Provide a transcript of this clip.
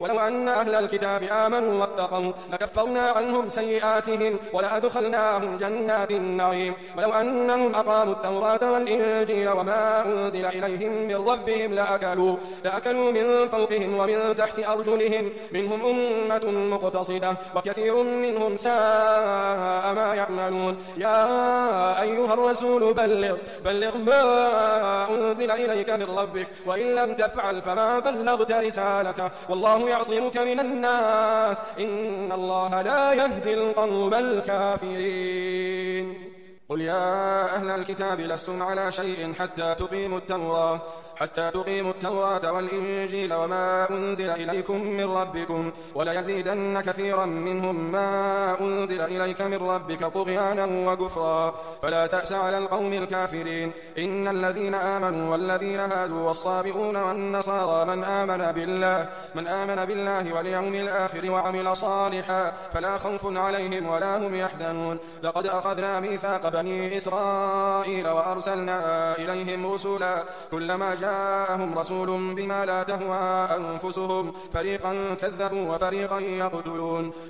ولو أن أهل الكتاب آمنوا واتقوا لكفرنا عنهم سيئاتهم ولأدخلناهم جنات النعيم ولو أنهم أقاموا التوراة والإنجيل وما أنزل إليهم من ربهم لأكلوا من فوقهم ومن تحت أرجلهم منهم أمة مقتصدة وكثير منهم ساء ما يعملون يا أيها الرسول بلغ ما أنزل إليك من ربك وإن لم تفعل فما بلغت رسالته والله يعصمك من الناس إن الله لا يهدي القوم الكافرين قل يا أهل الكتاب لستم على شيء حتى تقيموا التوراة والإنجيل وما أنزل إليكم من ربكم وليزيدن كثيرا منهم ما أنزل إليك من ربك طغيانا وكفرا فلا تأس على القوم الكافرين إن الذين آمنوا والذين هادوا والصابئون والنصارى من آمن بالله واليوم الآخر وعمل صالحا فلا خوف عليهم ولا هم يحزنون لقد أخذنا ميثاق بني إسرائيل وأرسلنا إليهم رسلا كلما جاءهم رسول بما لا تهوى أنفسهم فريقا كذبوا وفريقا يقتلون